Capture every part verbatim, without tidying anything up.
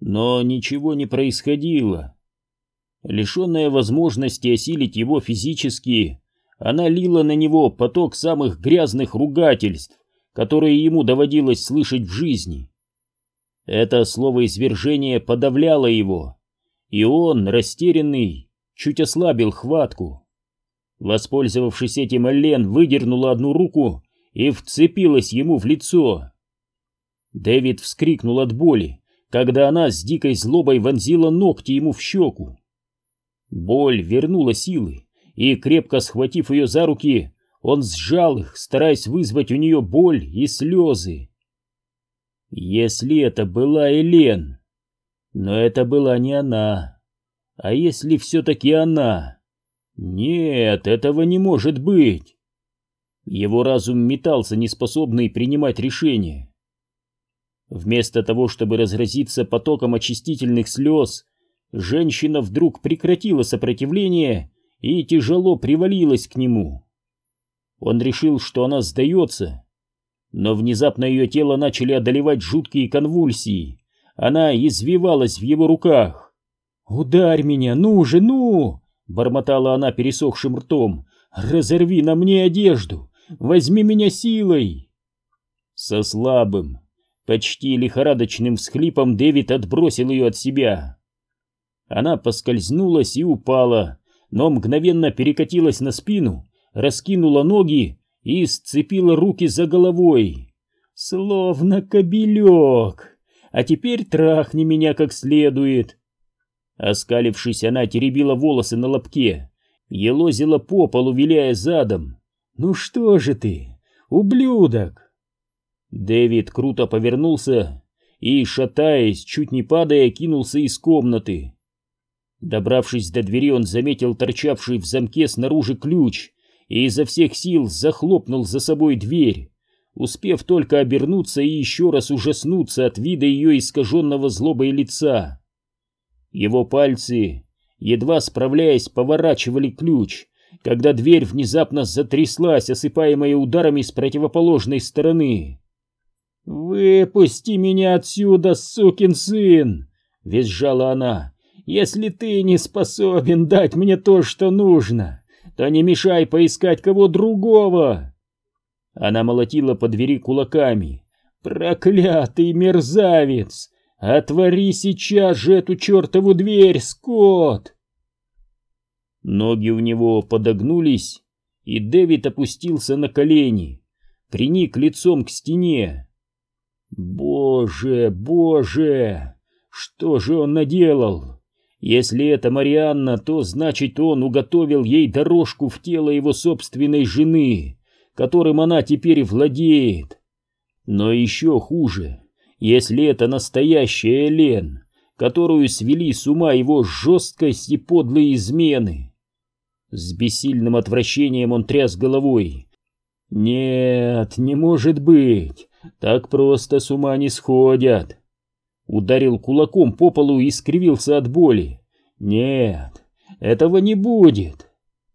Но ничего не происходило. Лишенная возможности осилить его физически, она лила на него поток самых грязных ругательств, которые ему доводилось слышать в жизни. Это словоизвержение подавляло его, и он, растерянный, чуть ослабил хватку. Воспользовавшись этим, Эллен выдернула одну руку и вцепилась ему в лицо. Дэвид вскрикнул от боли, когда она с дикой злобой вонзила ногти ему в щеку. Боль вернула силы, и, крепко схватив ее за руки, он сжал их, стараясь вызвать у нее боль и слезы. Если это была Эллен, но это была не она. А если все-таки она? Нет, этого не может быть. Его разум метался, неспособный принимать решения. Вместо того, чтобы разразиться потоком очистительных слез, женщина вдруг прекратила сопротивление и тяжело привалилась к нему. Он решил, что она сдается, но внезапно ее тело начали одолевать жуткие конвульсии. Она извивалась в его руках. «Ударь меня, ну же, ну!» — бормотала она пересохшим ртом. «Разорви на мне одежду! Возьми меня силой!» Со слабым, почти лихорадочным всхлипом Дэвид отбросил ее от себя. Она поскользнулась и упала, но мгновенно перекатилась на спину, раскинула ноги и сцепила руки за головой. «Словно кобелек! А теперь трахни меня как следует!» Оскалившись, она теребила волосы на лобке, елозила по полу, виляя задом. «Ну что же ты, ублюдок!» Дэвид круто повернулся и, шатаясь, чуть не падая, кинулся из комнаты. Добравшись до двери, он заметил торчавший в замке снаружи ключ и изо всех сил захлопнул за собой дверь, успев только обернуться и еще раз ужаснуться от вида ее искаженного злобой лица. Его пальцы, едва справляясь, поворачивали ключ, когда дверь внезапно затряслась, осыпаемая ударами с противоположной стороны. «Выпусти меня отсюда, сукин сын!» — визжала она. «Если ты не способен дать мне то, что нужно, то не мешай поискать кого другого!» Она молотила по двери кулаками. «Проклятый мерзавец! Отвори сейчас же эту чертову дверь, Скотт!» Ноги у него подогнулись, и Дэвид опустился на колени, приник лицом к стене. «Боже, боже! Что же он наделал? Если это Марианна, то значит, он уготовил ей дорожку в тело его собственной жены, которым она теперь владеет. Но еще хуже, если это настоящая Эллен, которую свели с ума его жесткость и подлые измены». С бессильным отвращением он тряс головой. «Нет, не может быть, так просто с ума не сходят». Ударил кулаком по полу и скривился от боли. «Нет, этого не будет».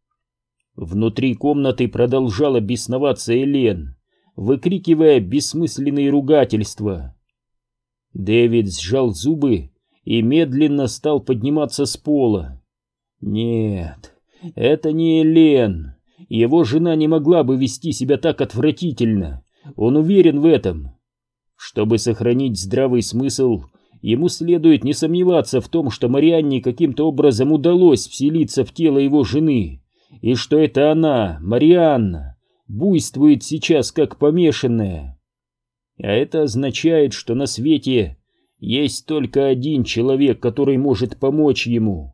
Внутри комнаты продолжала бесноваться Эллен, выкрикивая бессмысленные ругательства. Дэвид сжал зубы и медленно стал подниматься с пола. Нет, это не Эллен. Его жена не могла бы вести себя так отвратительно. Он уверен в этом. Чтобы сохранить здравый смысл, ему следует не сомневаться в том, что Марианне каким-то образом удалось вселиться в тело его жены, и что это она, Марианна, буйствует сейчас как помешанная. А это означает, что на свете есть только один человек, который может помочь ему.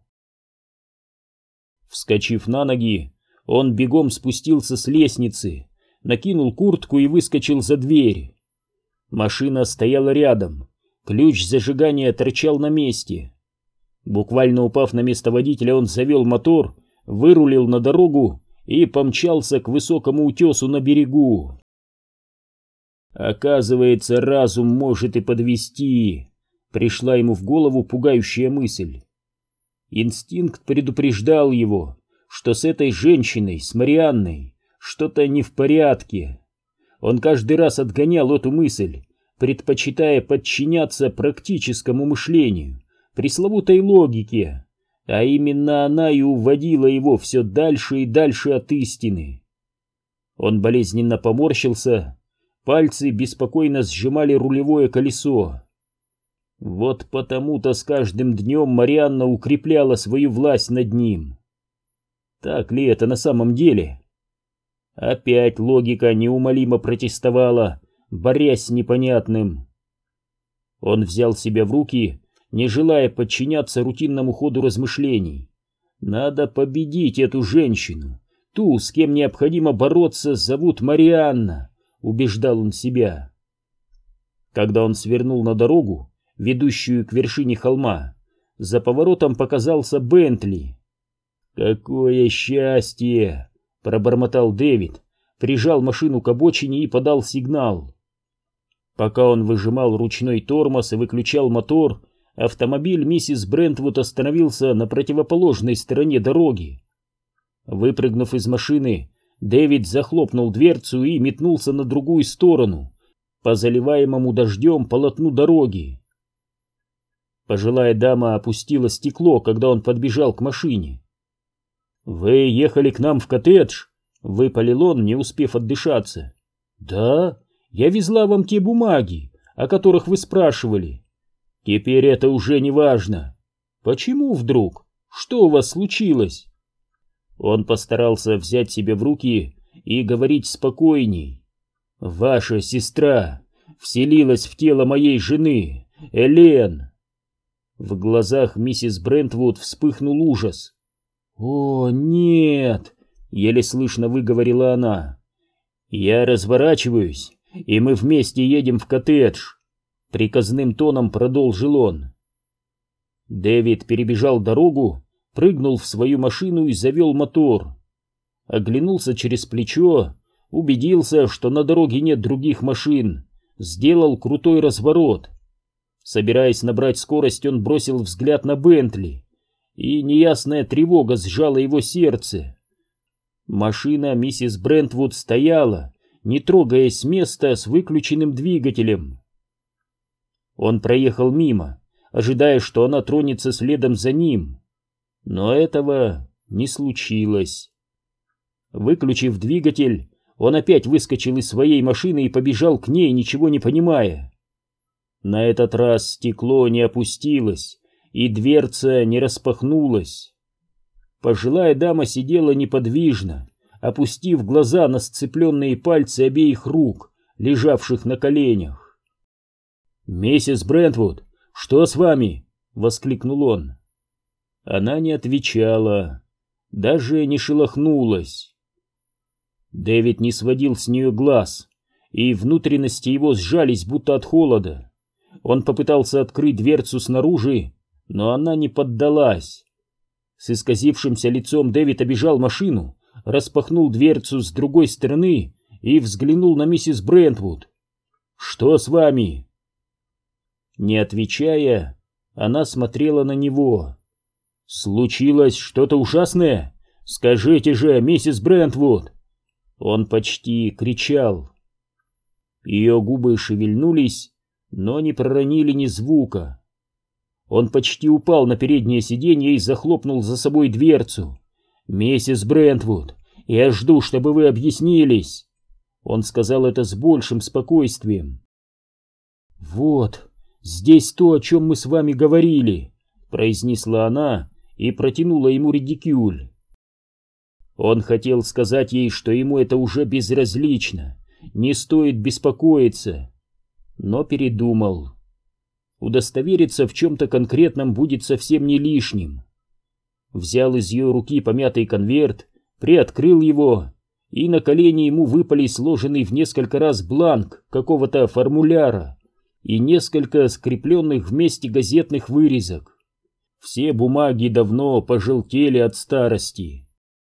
Вскочив на ноги, он бегом спустился с лестницы, накинул куртку и выскочил за дверь. Машина стояла рядом, ключ зажигания торчал на месте. Буквально упав на место водителя, он завел мотор, вырулил на дорогу и помчался к высокому утесу на берегу. Оказывается, разум может и подвести. Пришла ему в голову пугающая мысль. Инстинкт предупреждал его, что с этой женщиной, с Марианной, что-то не в порядке. Он каждый раз отгонял эту мысль, предпочитая подчиняться практическому мышлению, пресловутой логике, а именно она и уводила его все дальше и дальше от истины. Он болезненно поморщился, пальцы беспокойно сжимали рулевое колесо. Вот потому-то с каждым днем Марианна укрепляла свою власть над ним. Так ли это на самом деле? Опять логика неумолимо протестовала, борясь с непонятным. Он взял себя в руки, не желая подчиняться рутинному ходу размышлений. Надо победить эту женщину. Ту, с кем необходимо бороться, зовут Марианна, убеждал он себя. Когда он свернул на дорогу, ведущую к вершине холма, за поворотом показался Бентли. «Какое счастье!» — пробормотал Дэвид, прижал машину к обочине и подал сигнал. Пока он выжимал ручной тормоз и выключал мотор, автомобиль миссис Брентвуд остановился на противоположной стороне дороги. Выпрыгнув из машины, Дэвид захлопнул дверцу и метнулся на другую сторону, по заливаемому дождем полотну дороги. Пожилая дама опустила стекло, когда он подбежал к машине. «Вы ехали к нам в коттедж?» — выпалил он, не успев отдышаться. «Да, я везла вам те бумаги, о которых вы спрашивали. Теперь это уже не важно. Почему вдруг? Что у вас случилось?» Он постарался взять себя в руки и говорить спокойней. «Ваша сестра вселилась в тело моей жены, Элен». В глазах миссис Брентвуд вспыхнул ужас. «О, нет!» — еле слышно выговорила она. «Я разворачиваюсь, и мы вместе едем в коттедж», — приказным тоном продолжил он. Дэвид перебежал дорогу, прыгнул в свою машину и завел мотор. Оглянулся через плечо, убедился, что на дороге нет других машин, сделал крутой разворот. Собираясь набрать скорость, он бросил взгляд на Бентли, и неясная тревога сжала его сердце. Машина миссис Брентвуд стояла, не трогаясь с места, с выключенным двигателем. Он проехал мимо, ожидая, что она тронется следом за ним. Но этого не случилось. Выключив двигатель, он опять выскочил из своей машины и побежал к ней, ничего не понимая. На этот раз стекло не опустилось, и дверца не распахнулась. Пожилая дама сидела неподвижно, опустив глаза на сцепленные пальцы обеих рук, лежавших на коленях. «Миссис Брентвуд, что с вами?» — воскликнул он. Она не отвечала, даже не шелохнулась. Дэвид не сводил с нее глаз, и внутренности его сжались, будто от холода. Он попытался открыть дверцу снаружи, но она не поддалась. С исказившимся лицом Дэвид обежал машину, распахнул дверцу с другой стороны и взглянул на миссис Брентвуд. «Что с вами?» Не отвечая, она смотрела на него. «Случилось что-то ужасное? Скажите же, миссис Брентвуд!» Он почти кричал. Ее губы шевельнулись, но не проронили ни звука. Он почти упал на переднее сиденье и захлопнул за собой дверцу. «Миссис Брентвуд, я жду, чтобы вы объяснились!» Он сказал это с большим спокойствием. «Вот, здесь то, о чем мы с вами говорили», — произнесла она и протянула ему редикюль. Он хотел сказать ей, что ему это уже безразлично, не стоит беспокоиться, но передумал. Удостовериться в чем-то конкретном будет совсем не лишним. Взял из ее руки помятый конверт, приоткрыл его, и на колени ему выпали сложенный в несколько раз бланк какого-то формуляра и несколько скрепленных вместе газетных вырезок. Все бумаги давно пожелтели от старости.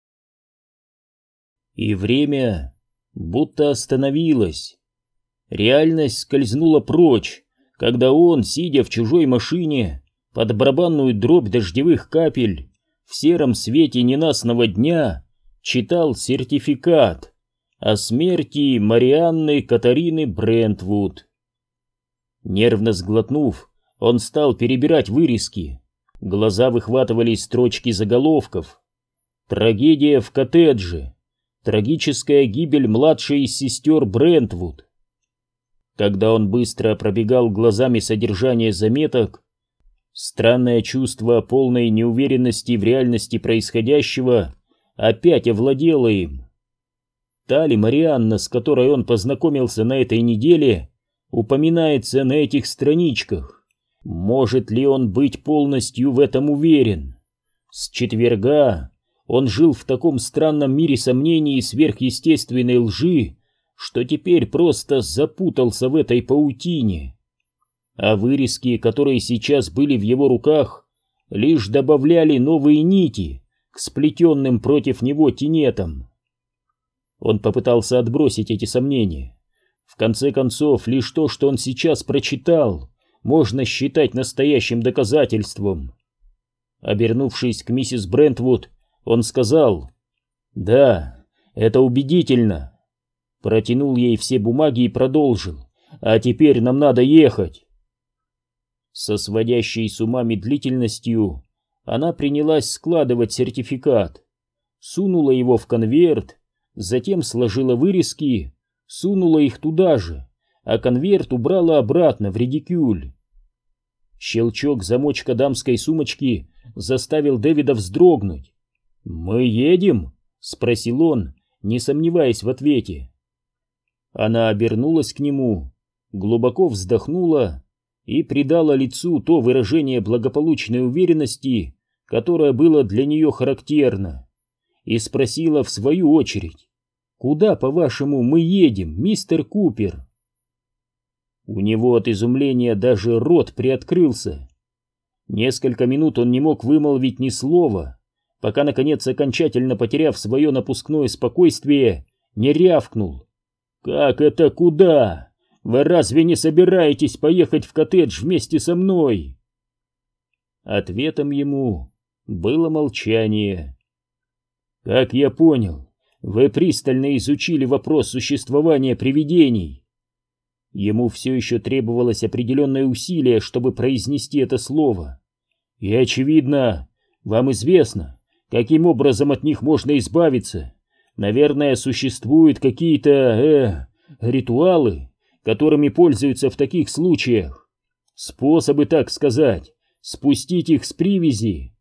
И время будто остановилось. Реальность скользнула прочь, когда он, сидя в чужой машине, под барабанную дробь дождевых капель, в сером свете ненастного дня, читал сертификат о смерти Марианны Катарины Брентвуд. Нервно сглотнув, он стал перебирать вырезки. Глаза выхватывали строчки заголовков. «Трагедия в коттедже. Трагическая гибель младшей из сестер Брентвуд». Когда он быстро пробегал глазами содержание заметок, странное чувство полной неуверенности в реальности происходящего опять овладело им. Та ли Марианна, с которой он познакомился на этой неделе, упоминается на этих страничках? Может ли он быть полностью в этом уверен? С четверга он жил в таком странном мире сомнений и сверхъестественной лжи, что теперь просто запутался в этой паутине. А вырезки, которые сейчас были в его руках, лишь добавляли новые нити к сплетенным против него тенетам. Он попытался отбросить эти сомнения. В конце концов, лишь то, что он сейчас прочитал, можно считать настоящим доказательством. Обернувшись к миссис Брентвуд, он сказал: «Да, это убедительно». Протянул ей все бумаги и продолжил: «А теперь нам надо ехать». Со сводящей с ума медлительностью она принялась складывать сертификат, сунула его в конверт, затем сложила вырезки, сунула их туда же, а конверт убрала обратно в редикюль. Щелчок замочка дамской сумочки заставил Дэвида вздрогнуть. «Мы едем?» — спросил он, не сомневаясь в ответе. Она обернулась к нему, глубоко вздохнула и придала лицу то выражение благополучной уверенности, которое было для нее характерно, и спросила в свою очередь: «Куда, по-вашему, мы едем, мистер Купер?» У него от изумления даже рот приоткрылся. Несколько минут он не мог вымолвить ни слова, пока, наконец, окончательно потеряв свое напускное спокойствие, не рявкнул: «Как это куда? Вы разве не собираетесь поехать в коттедж вместе со мной?» Ответом ему было молчание. «Как я понял, вы пристально изучили вопрос существования привидений». Ему все еще требовалось определенное усилие, чтобы произнести это слово. «И, очевидно, вам известно, каким образом от них можно избавиться. Наверное, существуют какие-то, э, ритуалы, которыми пользуются в таких случаях. Способы, так сказать, спустить их с привязи».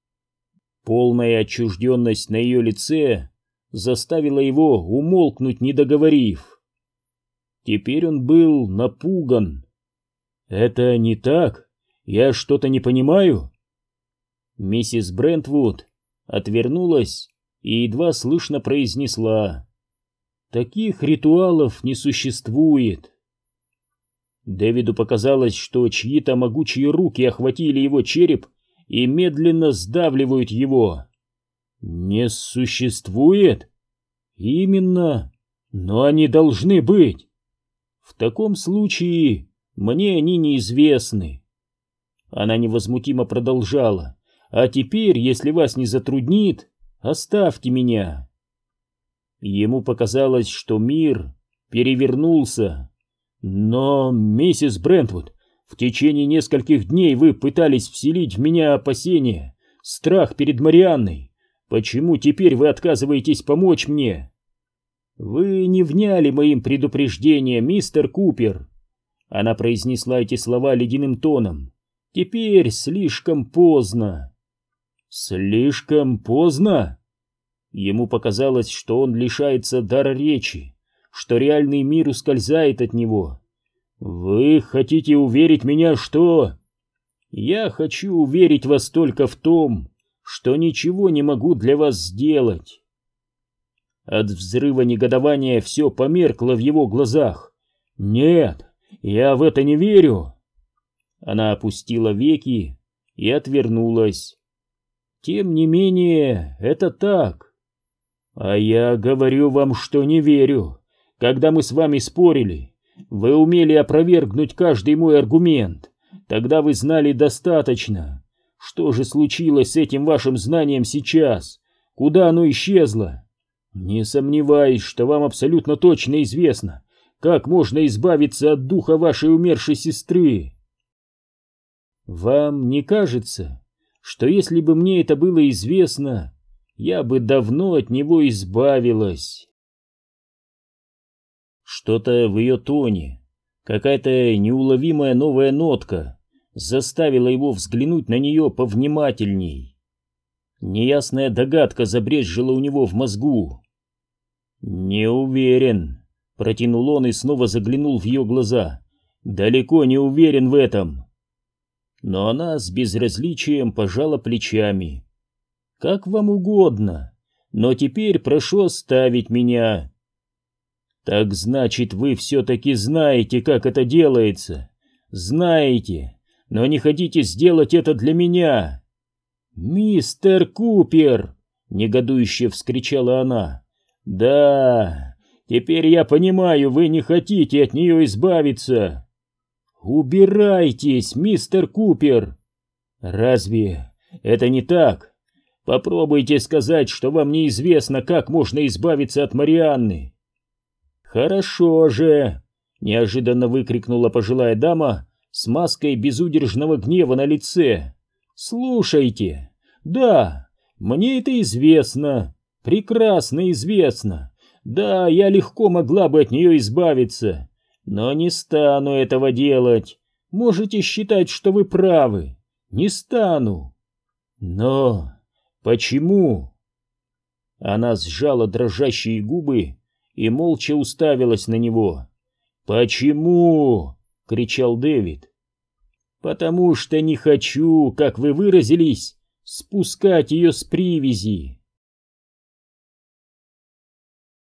Полная отчужденность на ее лице заставила его умолкнуть, не договорив. Теперь он был напуган. «Это не так? Я что-то не понимаю?» Миссис Брентвуд отвернулась и едва слышно произнесла: «Таких ритуалов не существует». Дэвиду показалось, что чьи-то могучие руки охватили его череп и медленно сдавливают его. «Не существует?» «Именно, но они должны быть. В таком случае мне они неизвестны». Она невозмутимо продолжала: «А теперь, если вас не затруднит, оставьте меня». Ему показалось, что мир перевернулся. «Но, миссис Брентвуд, в течение нескольких дней вы пытались вселить в меня опасения, страх перед Марианной. Почему теперь вы отказываетесь помочь мне?» «Вы не вняли моим предупреждением, мистер Купер». Она произнесла эти слова ледяным тоном. «Теперь слишком поздно». «Слишком поздно?» Ему показалось, что он лишается дара речи, что реальный мир ускользает от него. «Вы хотите уверить меня, что...» «Я хочу уверить вас только в том, что ничего не могу для вас сделать». От взрыва негодования все померкло в его глазах. «Нет, я в это не верю!» Она опустила веки и отвернулась. «Тем не менее, это так. А я говорю вам, что не верю. Когда мы с вами спорили, вы умели опровергнуть каждый мой аргумент. Тогда вы знали достаточно. Что же случилось с этим вашим знанием сейчас? Куда оно исчезло? Не сомневаюсь, что вам абсолютно точно известно, как можно избавиться от духа вашей умершей сестры. Вам не кажется, что если бы мне это было известно, я бы давно от него избавилась? Что-то в ее тоне, какая-то неуловимая новая нотка заставила его взглянуть на нее повнимательней. Неясная догадка забрезжила у него в мозгу. «Не уверен», — протянул он и снова заглянул в ее глаза. «Далеко не уверен в этом». Но она с безразличием пожала плечами. «Как вам угодно, но теперь прошу оставить меня». «Так значит, вы все-таки знаете, как это делается. Знаете, но не хотите сделать это для меня». «Мистер Купер!» — негодующе вскричала она. «Да, теперь я понимаю, вы не хотите от нее избавиться». «Убирайтесь, мистер Купер!» «Разве это не так? Попробуйте сказать, что вам неизвестно, как можно избавиться от Марианны». «Хорошо же!» — неожиданно выкрикнула пожилая дама с маской безудержного гнева на лице. «Слушайте, да, мне это известно, прекрасно известно. Да, я легко могла бы от нее избавиться, но не стану этого делать. Можете считать, что вы правы, не стану». «Но почему?» Она сжала дрожащие губы и молча уставилась на него. «Почему?» — кричал Дэвид. «Потому что не хочу, как вы выразились, спускать ее с привязи».